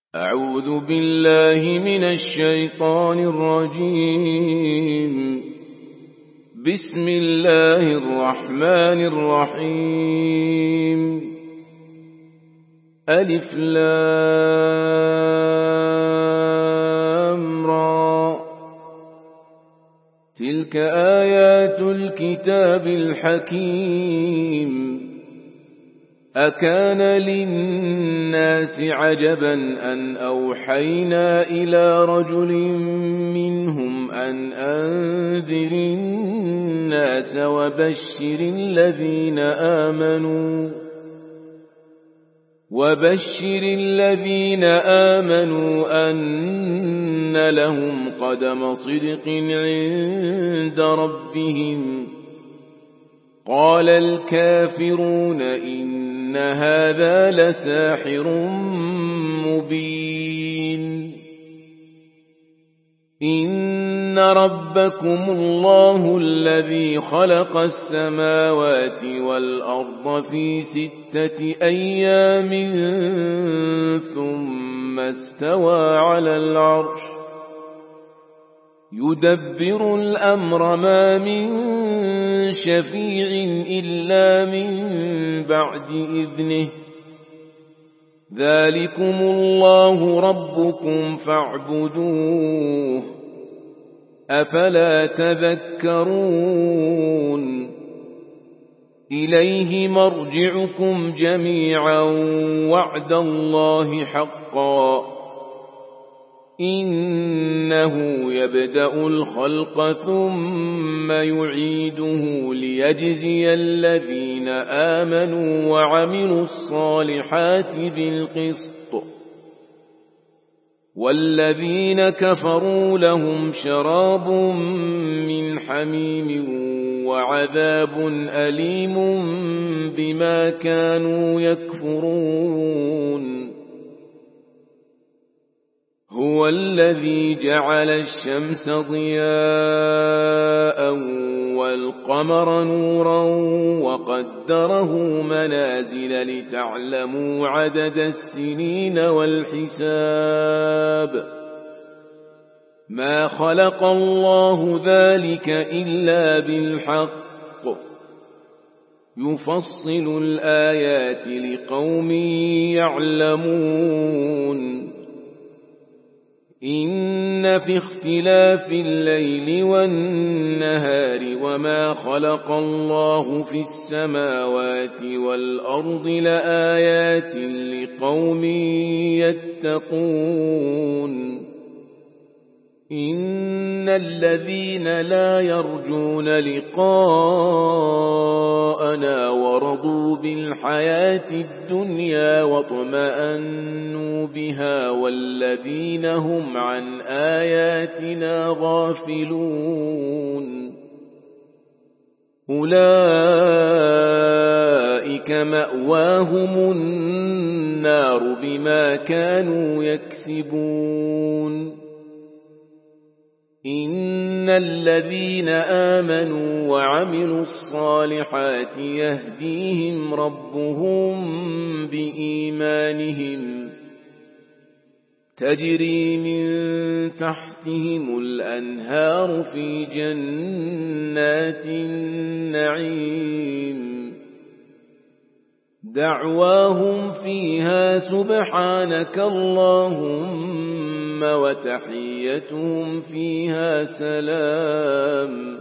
أعوذ بالله من الشيطان الرجيم. بسم الله الرحمن الرحيم. ألف لام را. تلك آيات الكتاب الحكيم. أكان للناس عجبا أن أوحينا إلى رجل منهم أن أنذر الناس وبشر الذين آمنوا أن لهم قدم صدق عند ربهم. قال الكافرون إن هذا لساحر مبين. إن ربكم الله الذي خلق السماوات والأرض في 6 أيام ثم استوى على العرش يدبر الأمر ما من شفيع إلا من بعد إذنه. ذلكم الله ربكم فاعبدوه أفلا تذكرون. إليه مرجعكم جميعا وعد الله حقا. إنه يبدأ الخلق ثم يعيده ليجزي الذين آمنوا وعملوا الصالحات بالقسط. والذين كفروا لهم شراب من حميم وعذاب أليم بما كانوا يكفرون. هو الذي جعل الشمس ضياء والقمر نورا وقدره منازل لتعلموا عدد السنين والحساب. ما خلق الله ذلك إلا بالحق. يفصل الآيات لقوم يعلمون. إن في اختلاف الليل والنهار وما خلق الله في السماوات والأرض لآيات لقوم يتقون. إن الذين لا يرجون لقاءنا ورضوا بالحياة الدنيا واطمأنوا بها والذين هم عن آياتنا غافلون أولئك مأواهم النار بما كانوا يكسبون. إن الذين آمنوا وعملوا الصالحات يهديهم ربهم بإيمانهم تجري من تحتهم الأنهار في جنات النعيم. دعواهم فيها سبحانك اللهم وتحيتهم فيها سلام.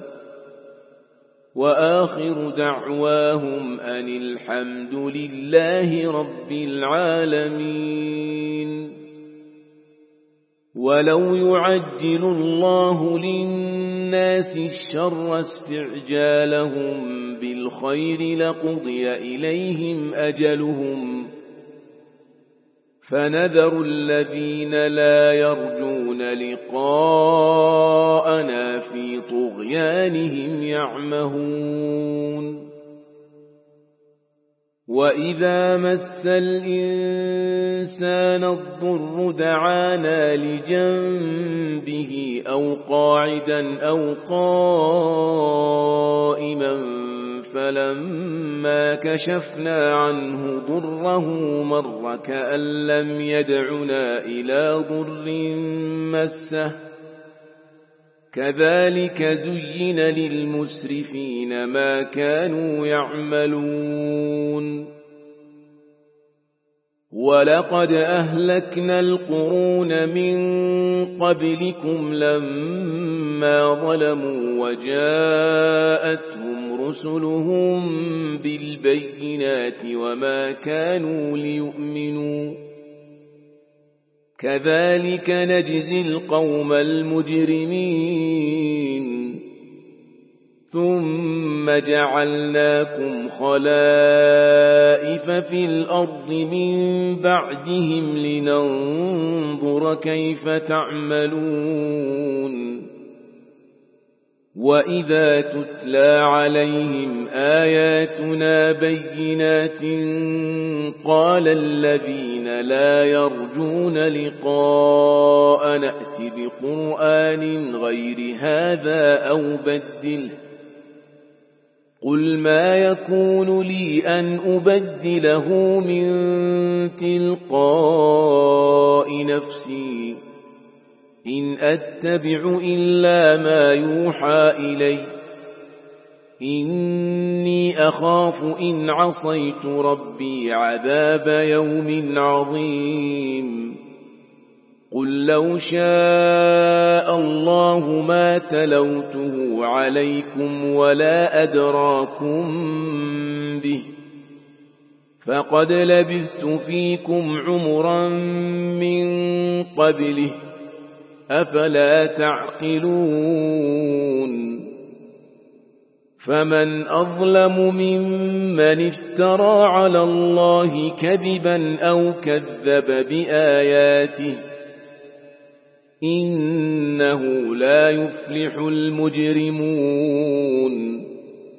وآخر دعواهم أن الحمد لله رب العالمين. ولو يعجل الله للناس الشر استعجالهم بالخير لقضي إليهم أجلهم فنذر الذين لا يرجون لقاءنا في طغيانهم يعمهون. وإذا مس الإنسان الضر دعانا لجنبه أو قاعدا أو قائما فلما كشفنا عنه ضره مر كأن لم يدعنا إلى ضر مسه كذلك زين للمسرفين ما كانوا يعملون ولقد أهلكنا القرون من قبلكم لما ظلموا وجاءتهم رسلهم بالبينات وما كانوا ليؤمنوا كذلك نجزي القوم المجرمين ثم جعلناكم خلائف في الأرض من بعدهم لننظر كيف تعملون وإذا تتلى عليهم آياتنا بينات قال الذين لا يرجون لقاء نأت بقرآن غير هذا أو بدله قل ما يكون لي أن أبدله من تلقاء نفسي إن أتبع إلا ما يوحى إلي إني أخاف إن عصيت ربي عذاب يوم عظيم قل لو شاء الله ما تلوته عليكم ولا أدراكم به فقد لبثت فيكم عمرا من قبله أفلا تعقلون فمن أظلم ممن افترى على الله كذبا أو كذب بآياته إنه لا يفلح المجرمون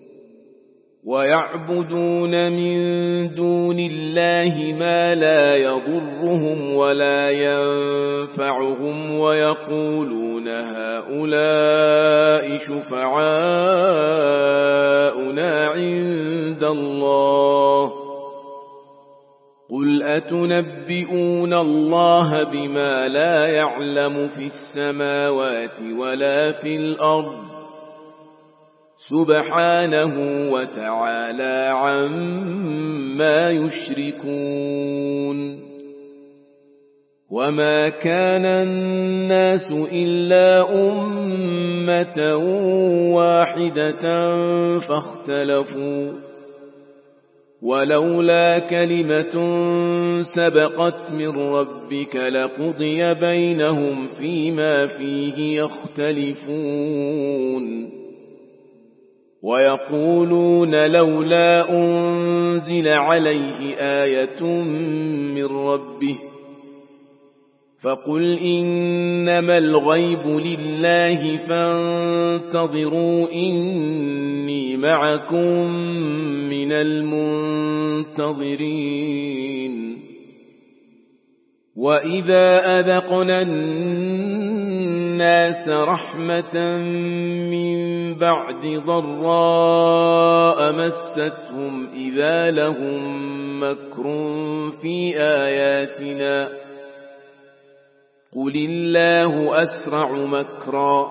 ويعبدون من دون الله ما لا يضرهم ولا ينفعهم ويقولون هؤلاء شفعاؤنا عند الله قل أتنبئون الله بما لا يعلم في السماوات ولا في الأرض سبحانه وتعالى عما يشركون وما كان الناس إلا أمة واحدة فاختلفوا ولولا كلمة سبقت من ربك لقضي بينهم فيما فيه يختلفون ويقولون لولا أنزل عليه آية من ربه فقل إنما الغيب لله فانتظروا إني معكم من المنتظرين وإذا أذقنا الناس رحمة من بعد ضراء مستهم إذا لهم مكر في آياتنا قل الله أسرع مكرا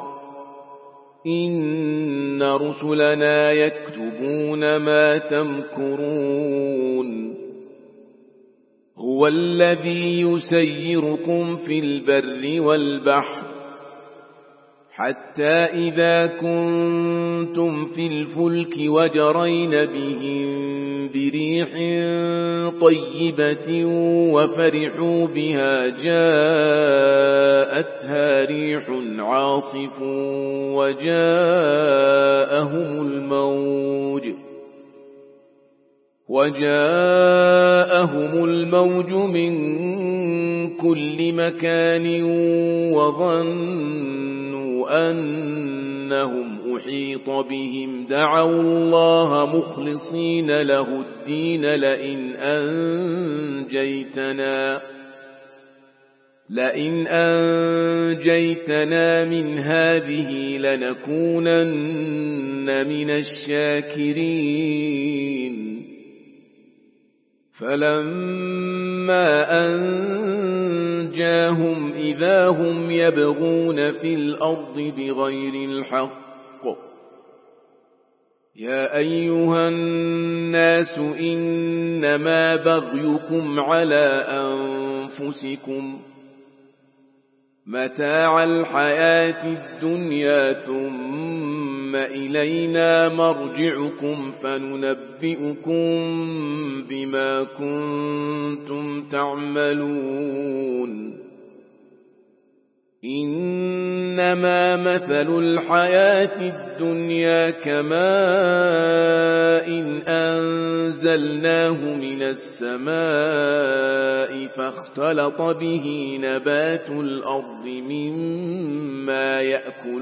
إن رسلنا يكتبون ما تمكرون هو الذي يسيركم في البر والبحر حتى إذا كنتم في الفلك وجرين بهم بريح طيبة وفرحوا بها جاءتها ريح عاصف وجاءهم الموج من كل مكان وظنوا ظنوا أنهم أحيط بهم دعوا الله مخلصين له الدين لئن أنجيتنا من هذه لنكونن من الشاكرين فلما أنجاهم إذا هم يبغون في الأرض بغير الحق يا أيها الناس إنما بغيكم على أنفسكم متاع الحياة الدنيا ثم إلينا مرجعكم فننبئكم بما كنتم تعملون إنما مثل الحياة الدنيا كماء أنزلناه من السماء فاختلط به نبات الأرض مما يأكل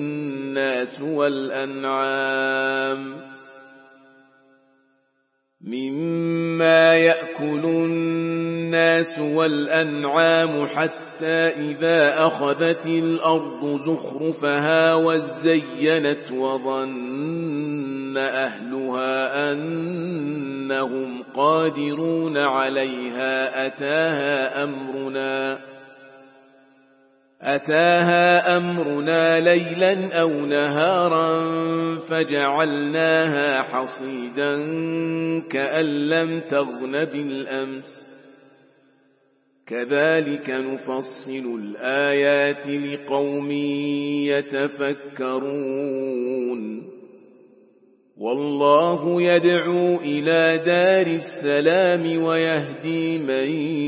الناس والأنعام حتى إذا أخذت الأرض زخرفها وزينت وظن أهلها أنهم قادرون عليها أتاها أمرنا ليلا أو نهارا فجعلناها حصيدا كأن لم تغن بالأمس كذلك نفصل الآيات لقوم يتفكرون والله يدعو إلى دار السلام ويهدي من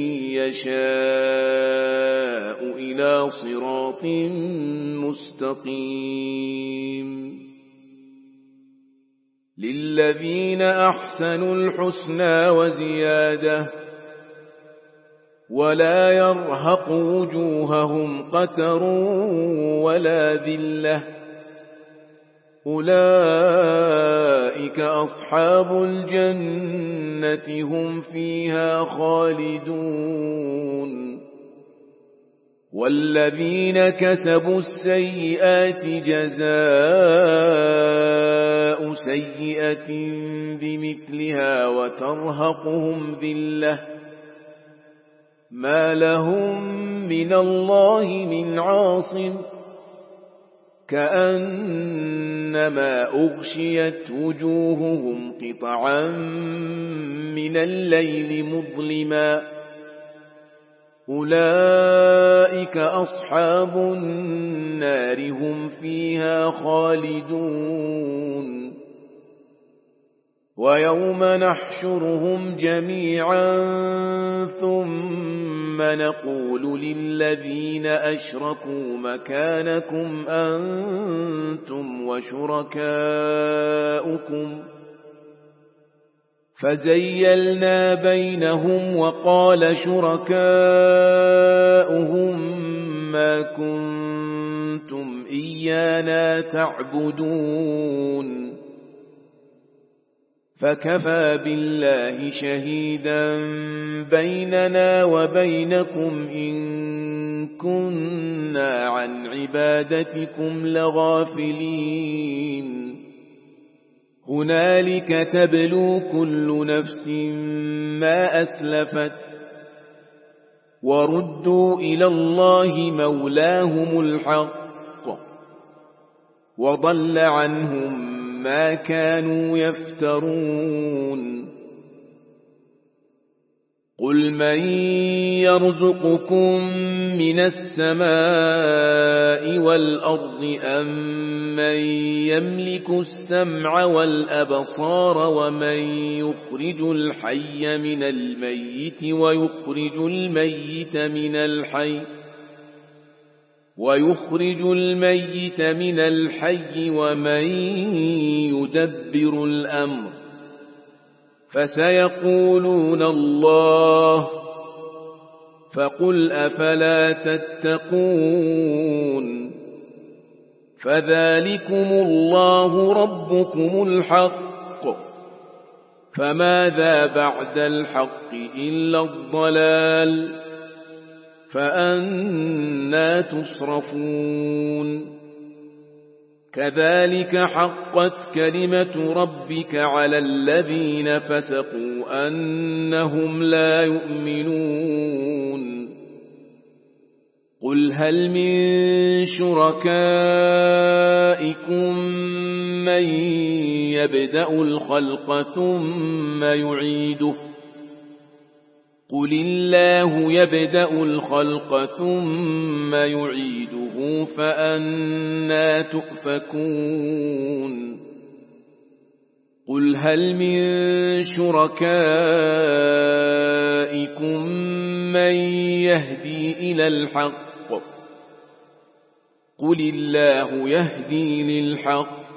يشاء إلى صراط مستقيم للذين أحسنوا الحسنى وزيادة ولا يرهق وجوههم قتر ولا ذلة أولئك أصحاب الجنة هم فيها خالدون والذين كسبوا السيئات جزاء سيئة بمثلها وترهقهم ذلة ما لهم من الله من عاصم كأنما أغشيت وجوههم قطعا من الليل مظلما أولئك أصحاب النار هم فيها خالدون ويوم نحشرهم جميعا ثم نقول للذين أشركوا مكانكم أنتم وشركاؤكم فزيلنا بينهم وقال شركاؤهم ما كنتم إيانا تعبدون فكفى بالله شهيدا بيننا وبينكم إن كنا عن عبادتكم لغافلين هنالك تبلو كل نفس ما أسلفت وردوا إلى الله مولاهم الحق وضل عنهم ما كانوا يفترون قل من يرزقكم من السماء والأرض أم من يملك السمع والأبصار ومن يخرج الحي من الميت ويخرج الميت من الحي ومن يدبر الأمر فسيقولون الله فقل أفلا تتقون فذلكم الله ربكم الحق، فماذا بعد الحق إلا الضلال، فأنى تصرفون. كذلك حقت كلمة ربك على الذين فسقوا أنهم لا يؤمنون. قل هل من شركائكم من يبدأ الخلق ثم يعيده؟ قل الله يبدأ الخلق ثم يعيده فأنى تؤفكون. قل هل من شركائكم من يهدي إلى الحق؟ قل الله يهدي للحق،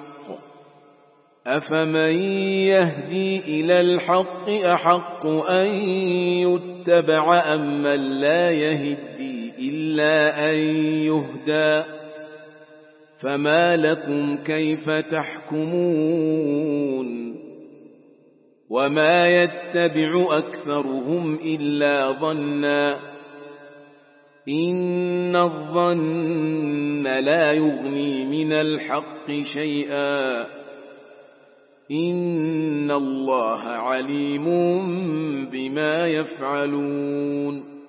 أفمن يهدي إلى الحق أحق أن يتبع أم من لا يهدي إلا أن يهدى؟ فما لكم كيف تحكمون؟ وما يتبع أكثرهم إلا ظنا، إن الظن لا يغني من الحق شيئا، إن الله عليم بما يفعلون.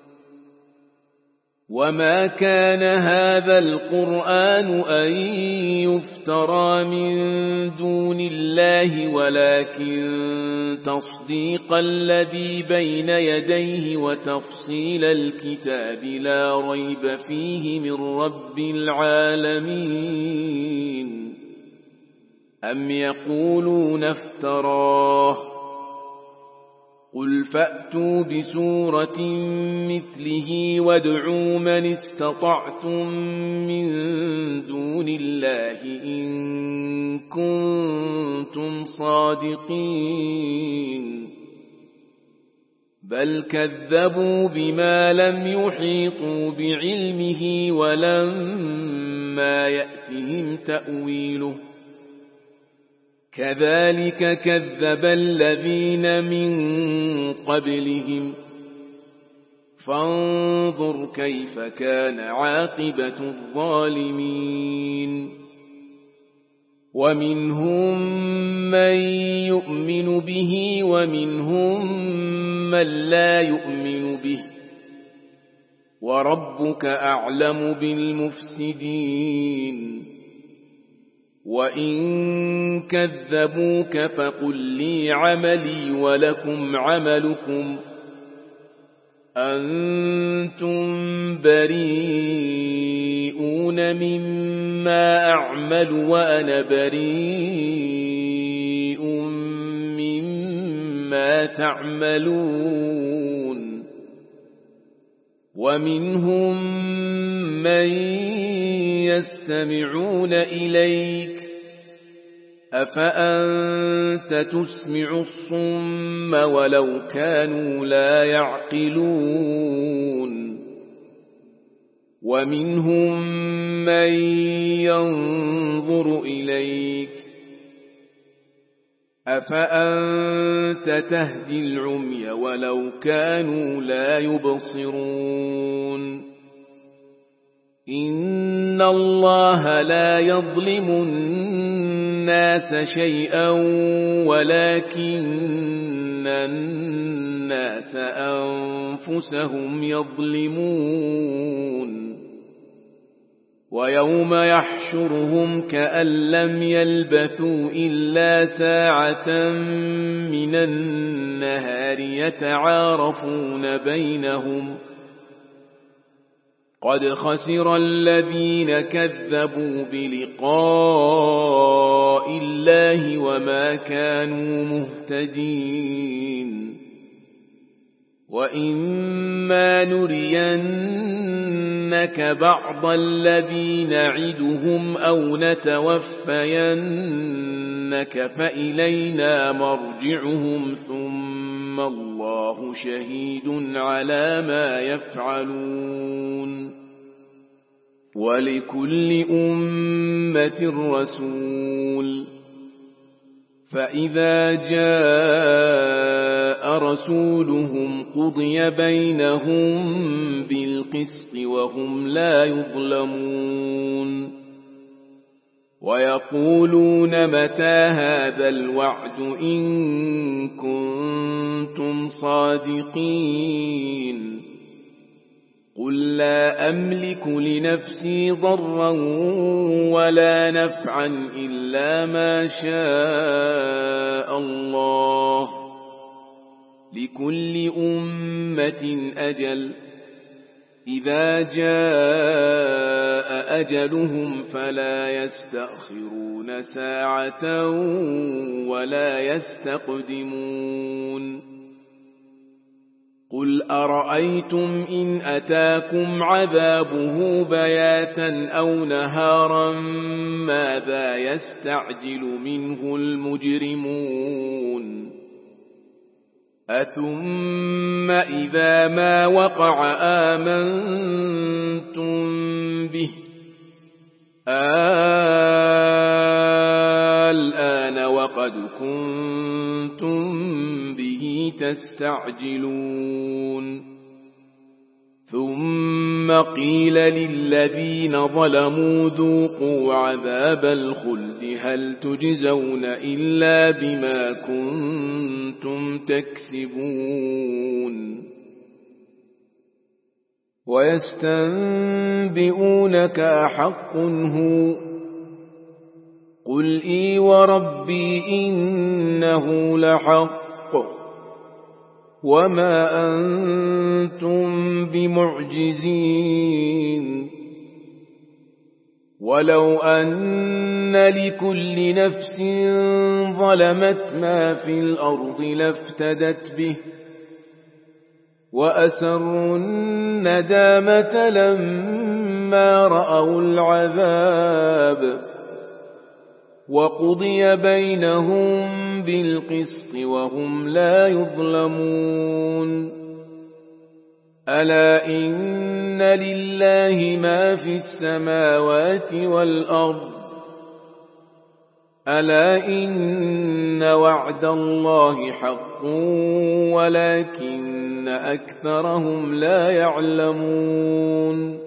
وما كان هذا القرآن أن يفترى من دون الله ولكن تصديق الذي بين يديه وتفصيل الكتاب لا ريب فيه من رب العالمين. أم يقولون افتراه؟ قل فأتوا بسورة مثله وادعوا من استطعتم من دون الله إن كنتم صادقين. بل كذبوا بما لم يحيطوا بعلمه ولما يأتهم تأويله، كذلك كذب الذين من قبلهم، فانظر كيف كان عاقبة الظالمين. ومنهم من يؤمن به ومنهم من لا يؤمن به، وربك أعلم بالمفسدين. وإن كذبوك فقل لي عملي ولكم عملكم، أنتم بريئون مما أعمل وأنا بريء مما تعملون. ومنهم من يستمعون إليك، أفأنت تسمع الصم ولو كانوا لا يعقلون. ومنهم من ينظر إليك، أفأنت تهدي العمي ولو كانوا لا يبصرون. إن الله لا يظلم الناس شيئا ولكن الناس أنفسهم يظلمون. ويوم يحشرهم كأن لم يلبثوا إلا ساعة من النهار يتعارفون بينهم، قد خسر الذين كذبوا بلقاء الله وما كانوا مهتدين. وإما نرينك بعض الذي نعدهم أو نتوفينك فإلينا مرجعهم ثم الله شهيد على ما يفعلون. ولكل أمة رسول، فإذا جاء رسولهم قضي بينهم بالقسط وهم لا يظلمون. ويقولون متى هذا الوعد إن كنتم صادقين؟ قل لا أملك لنفسي ضرا ولا نفعا إلا ما شاء الله، لكل أمة أجل، إذا جاء أجلهم فلا يستأخرون ساعة ولا يستقدمون. قل أرأيتم إن أتاكم عذابه بياتا أو نهارا ماذا يستعجل منه المجرمون؟ أثم إذا ما وقع آمنتم به الآن وقد كنتم به تستعجلون. ثم قيل للذين ظلموا ذوقوا عذاب الخلد هل تجزون إلا بما كنتم تكسبون. ويستنبئونك أحق هو؟ قل إي وربي إنه لحق وما أنتم بمعجزين. ولو أن لكل نفس ظلمت ما في الأرض لافتدت به وأسروا الندامة لما رأوا العذاب وقضي بينهم بالقسط وهم لا يظلمون. ألا إن لله ما في السماوات والأرض ألا إن وعد الله حق ولكن أكثرهم لا يعلمون.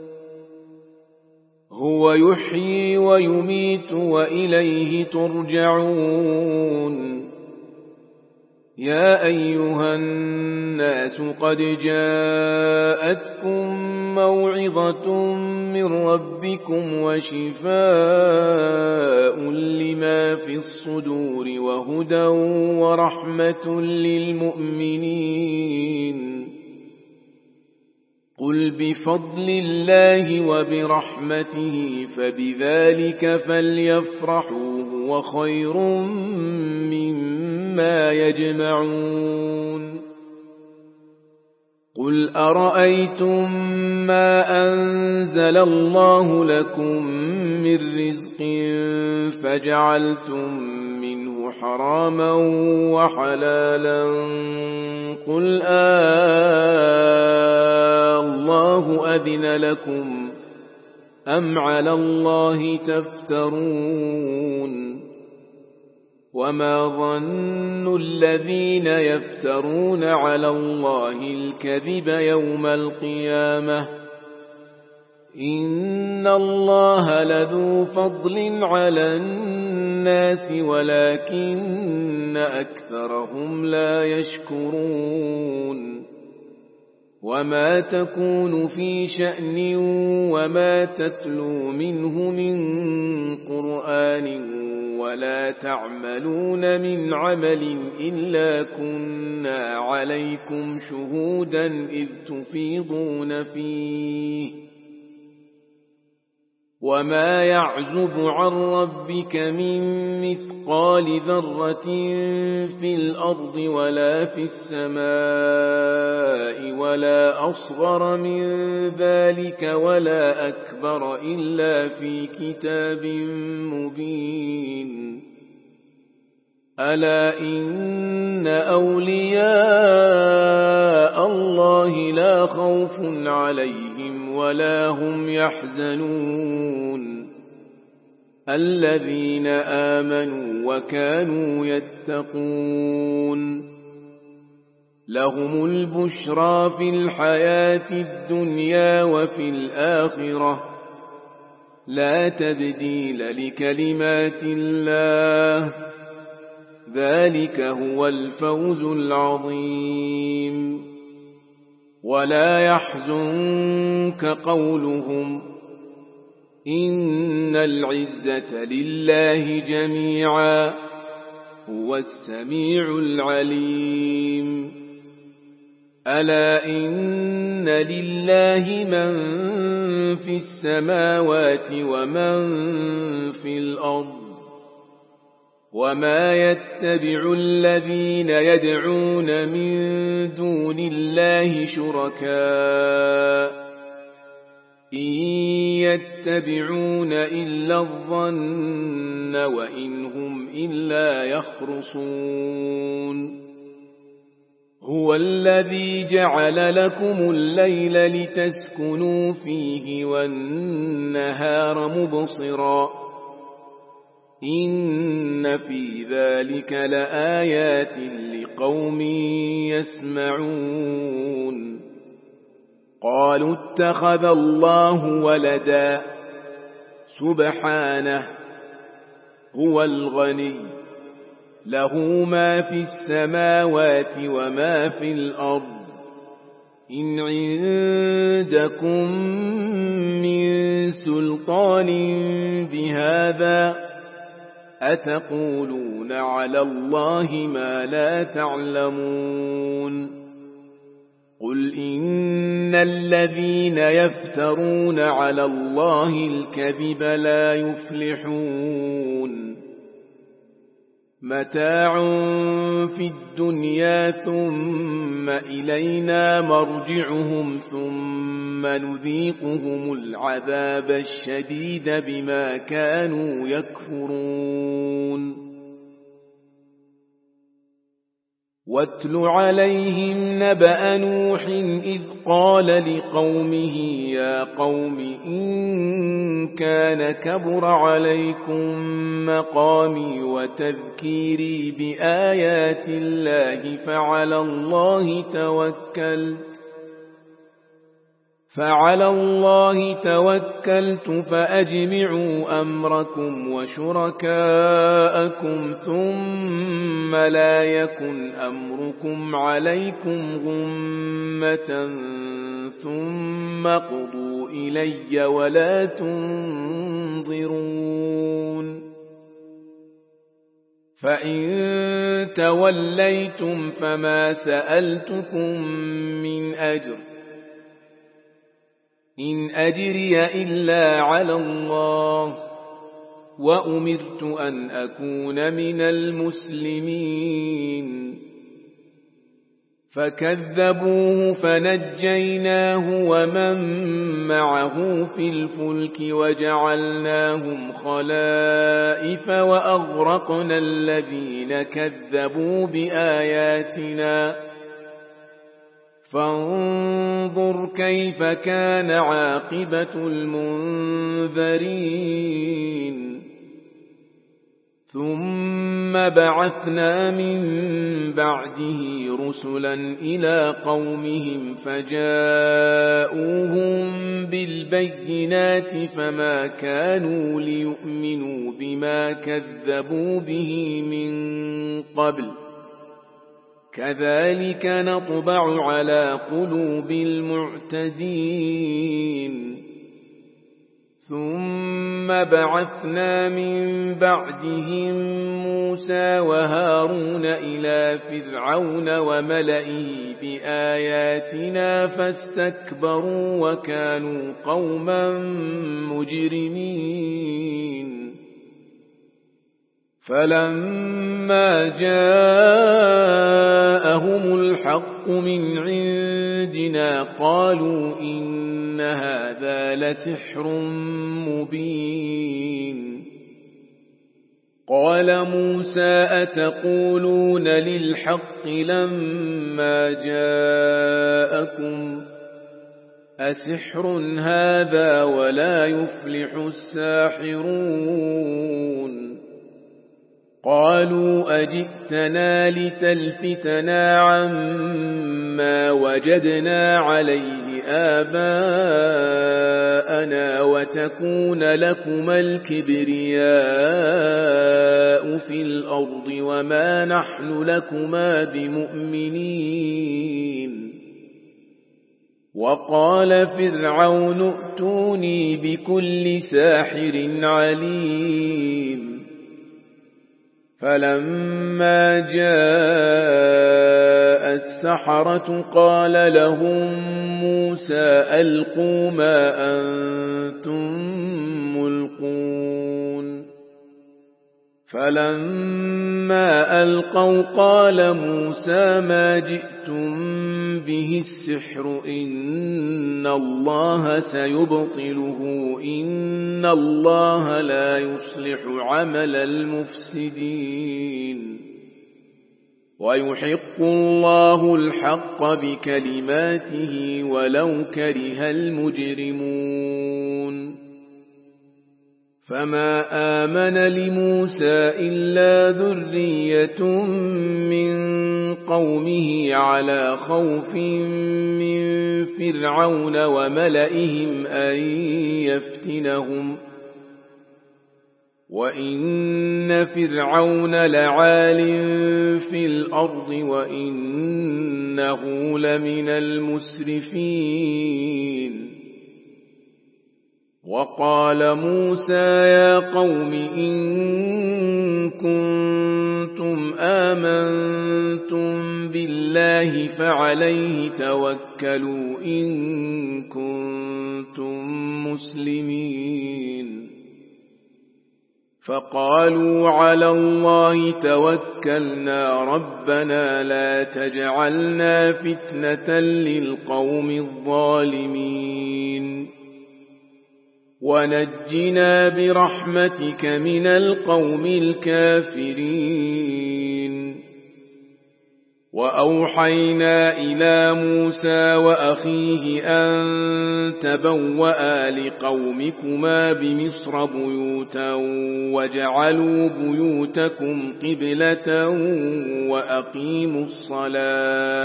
هو يحيي ويميت وإليه ترجعون. يا أيها الناس قد جاءتكم موعظة من ربكم وشفاء لما في الصدور وهدى ورحمة للمؤمنين. قل بفضل الله وبرحمته فبذلك فليفرحوا هو خير مما يجمعون. قل أرأيتم ما أنزل الله لكم من رزق فجعلتم منه حراما وحلالا قل الله أذن لكم أم على الله تفترون. وما ظن الذين يفترون على الله الكذب يوم القيامة إن الله لذو فضل على الناس ولكن أكثرهم لا يشكرون. وما تكون في شأن وما تتلو منه من قرآن ولا تعملون من عمل إلا كنا عليكم شهودا إذ تفيضون فيه. وما يعزب عن ربك من مثقال ذرة في الأرض ولا في السماء ولا أصغر من ذلك ولا أكبر إلا في كتاب مبين. ألا إن أولياء الله لا خوف عليهم ولا هم يحزنون الذين آمنوا وكانوا يتقون لهم البشرى في الحياة الدنيا وفي الآخرة لا تبديل لكلمات الله ذلك هو الفوز العظيم ولا يحزنك قولهم إن العزة لله جميعا هو السميع العليم ألا إن لله من في السماوات ومن في الأرض وما يتبع الذين يدعون من دون الله شركاء إن يتبعون إلا الظن وإن هم إلا يخرصون هو الذي جعل لكم الليل لتسكنوا فيه والنهار مبصرا إن في ذلك لآيات لقوم يسمعون قالوا اتخذ الله ولدا سبحانه هو الغني له ما في السماوات وما في الأرض إن عندكم من سلطان بهذا أتقولون على الله ما لا تعلمون قل إن الذين يفترون على الله الكذب لا يفلحون متاع في الدنيا ثم إلينا مرجعهم ثم نذيقهم العذاب الشديد بما كانوا يكفرون واتل عليهم نبأ نوح إذ قال لقومه يا قوم إن كان كبر عليكم مقامي وتذكيري بآيات الله فعلى الله توكلت فأجمعوا أمركم وشركاءكم ثم لا يكن أمركم عليكم غمة ثم قضوا إلي ولا تنظرون فإن توليتم فما سألتكم من أجر إن أجري إلا على الله وأمرت أن أكون من المسلمين فكذبوه فنجيناه ومن معه في الفلك وجعلناهم خلائف وأغرقنا الذين كذبوا بآياتنا فانظر كيف كان عاقبة المنذرين ثم بعثنا من بعده رسلا إلى قومهم فجاءوهم بالبينات فما كانوا ليؤمنوا بما كذبوا به من قبل كذلك نطبع على قلوب المعتدين ثم بعثنا من بعدهم موسى وهارون إلى فرعون وملئه بآياتنا فاستكبروا وكانوا قوما مجرمين فلما جاءهم الحق من عندنا قالوا إن هذا لسحر مبين قال موسى أتقولون للحق لما جاءكم أسحر هذا ولا يفلح الساحرون قالوا أجئتنا لتلفتنا عما وجدنا عليه آباءنا وتكون لكما الكبرياء في الأرض وما نحن لكما بمؤمنين وقال فرعون ائتوني بكل ساحر عليم فلما جاء السحرة قال لهم موسى ألقوا ما أنتم ملقون فلما ألقوا قال موسى ما جئتم به السحر إن الله سيبطله إن الله لا يصلح عمل المفسدين ويحق الله الحق بكلماته ولو كره المجرمون فما آمن لموسى إلا ذرية من قومه على خوف من فرعون وملئهم أن يفتنهم وإن فرعون لعال في الأرض وإنه لمن المسرفين وقال موسى يا قوم إن كنتم آمنتم بالله فعليه توكلوا إن كنتم مسلمين فقالوا على الله توكلنا ربنا لا تجعلنا فتنة للقوم الظالمين ونجنا برحمتك من القوم الكافرين وأوحينا إلى موسى وأخيه أن تبوأ لقومكما بمصر بيوتا وجعلوا بيوتكم قبلة وأقيموا الصلاة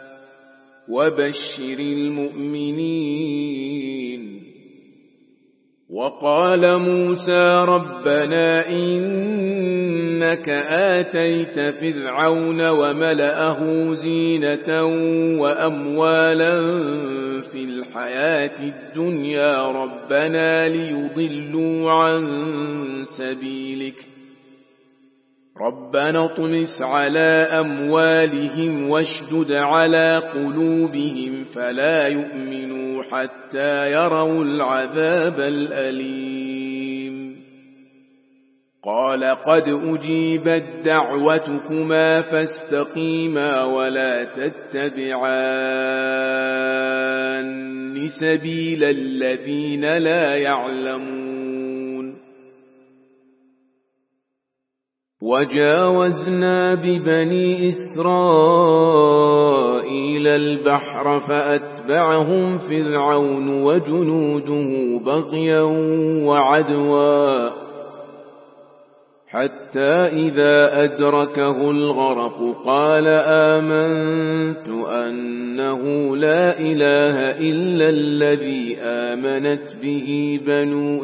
وبشر المؤمنين وقال موسى ربنا إنك آتيت فرعون وملأه زينة وأموالا في الحياة الدنيا ربنا ليضلوا عن سبيلك ربنا اطمس على أموالهم واشدد على قلوبهم فلا يؤمنوا حتى يروا العذاب الأليم قال قد أجيبت دعوتكما فاستقيما ولا تتبعان سبيل الذين لا يعلمون وجاوزنا ببني إسرائيل البحر فأتبعهم فرعون وجنوده بغيا وعدوا حتى إذا أدركه الغرق قال آمنت أنه لا إله إلا الذي آمنت به بنو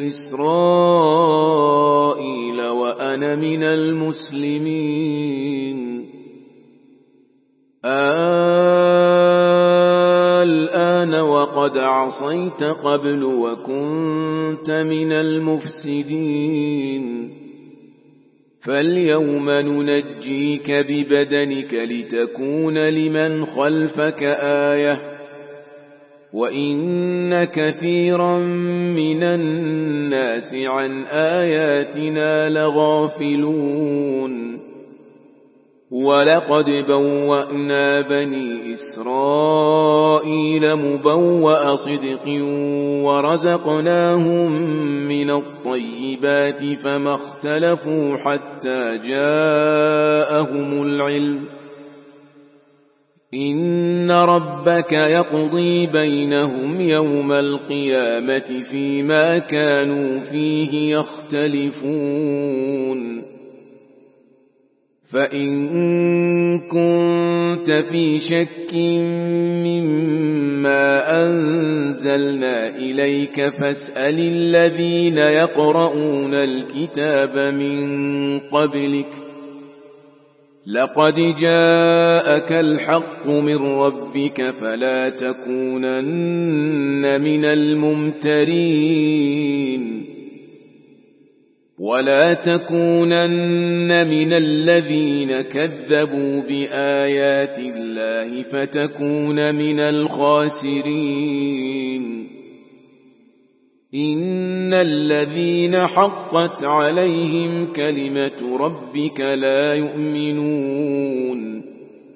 إسرائيل وأنا من المسلمين الآن وقد عصيت قبل وكنت من المفسدين فاليوم ننجيك ببدنك لتكون لمن خلفك آية وإن كثيرا من الناس عن آياتنا لغافلون ولقد بوأنا بني إسرائيل مبوأ صدق ورزقناهم من الطيبات فما اختلفوا حتى جاءهم العلم إن ربك يقضي بينهم يوم القيامة فيما كانوا فيه يختلفون فإن كنت في شك مما أنزلنا إليك فاسأل الذين يقرؤون الكتاب من قبلك لقد جاءك الحق من ربك فلا تكونن من الممترين ولا تكونن من الذين كذبوا بآيات الله فتكون من الخاسرين إن الذين حقت عليهم كلمة ربك لا يؤمنون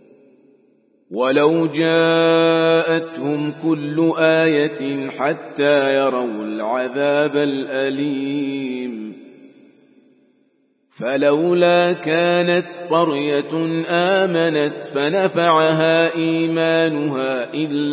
ولو جاءتهم كل آية حتى يروا العذاب الأليم فلولا كانت قرية آمنت فنفعها إيمانها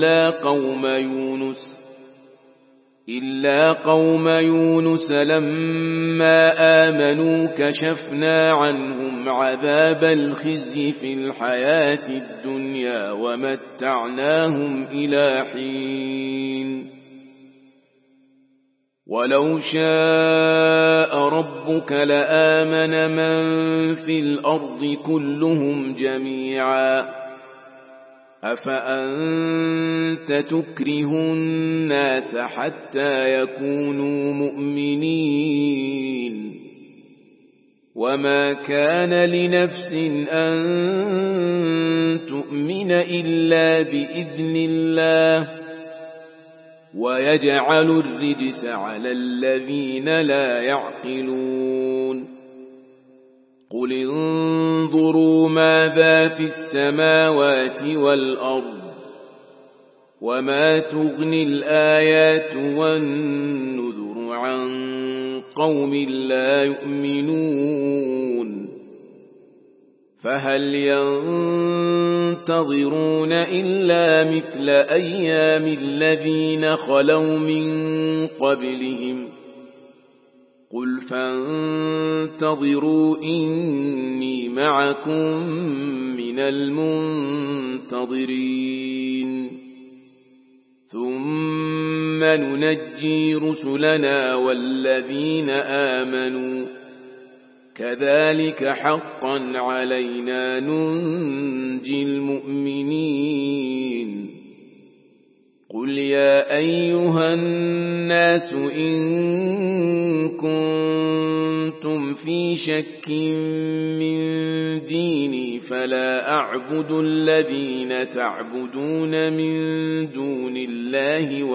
إلا قوم يونس لما آمنوا كشفنا عنهم عذاب الخزي في الحياة الدنيا ومتعناهم إلى حين ولو شاء ربك لآمن من في الأرض كلهم جميعا أفأنت تكره الناس حتى يكونوا مؤمنين وما كان لنفس أن تؤمن إلا بإذن الله ويجعل الرجس على الذين لا يعقلون قل انظروا ماذا في السماوات والأرض وما تغني الآيات والنذر عن قوم لا يؤمنون فهل ينتظرون إلا مثل أيام الذين خلوا من قبلهم قل فانتظروا إني معكم من المنتظرين ثم ننجي رسلنا والذين آمنوا كذلك حقا علينا ننجي المؤمنين قل يا أيها الناس إن كنتم في شك من ديني فلا أعبد الذين تعبدون من دون الله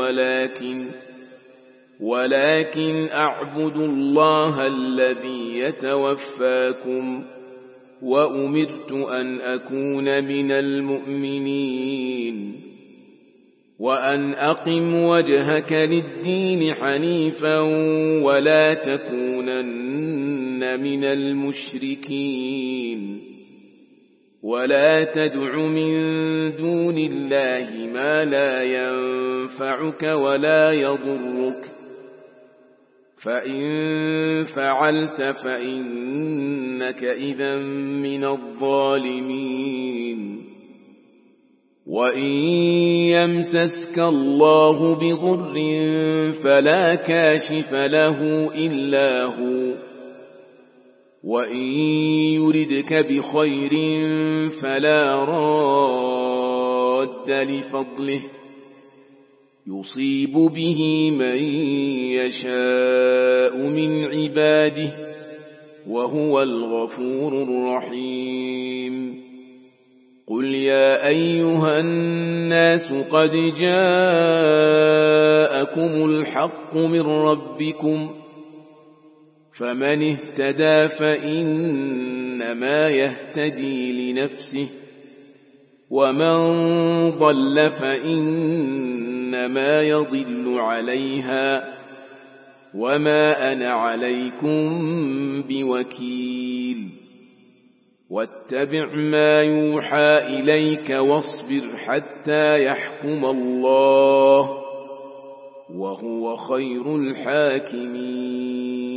ولكن أعبد الله الذي يتوفاكم وأمرت أن أكون من المؤمنين وأن أقم وجهك للدين حنيفا ولا تكونن من المشركين ولا تدع من دون الله ما لا ينفعك ولا يضرك فإن فعلت فإنك إذا من الظالمين وإن يمسسك الله بضر فلا كاشف له إلا هو وإن يردك بخير فلا راد لفضله يصيب به من يشاء من عباده وهو الغفور الرحيم قل يا أيها الناس قد جاءكم الحق من ربكم فمن اهتدى فإنما يهتدي لنفسه ومن ضل فإنما يضل عليها وما أنا عليكم بوكيل واتبع ما يوحى إليك واصبر حتى يحكم الله وهو خير الحاكمين.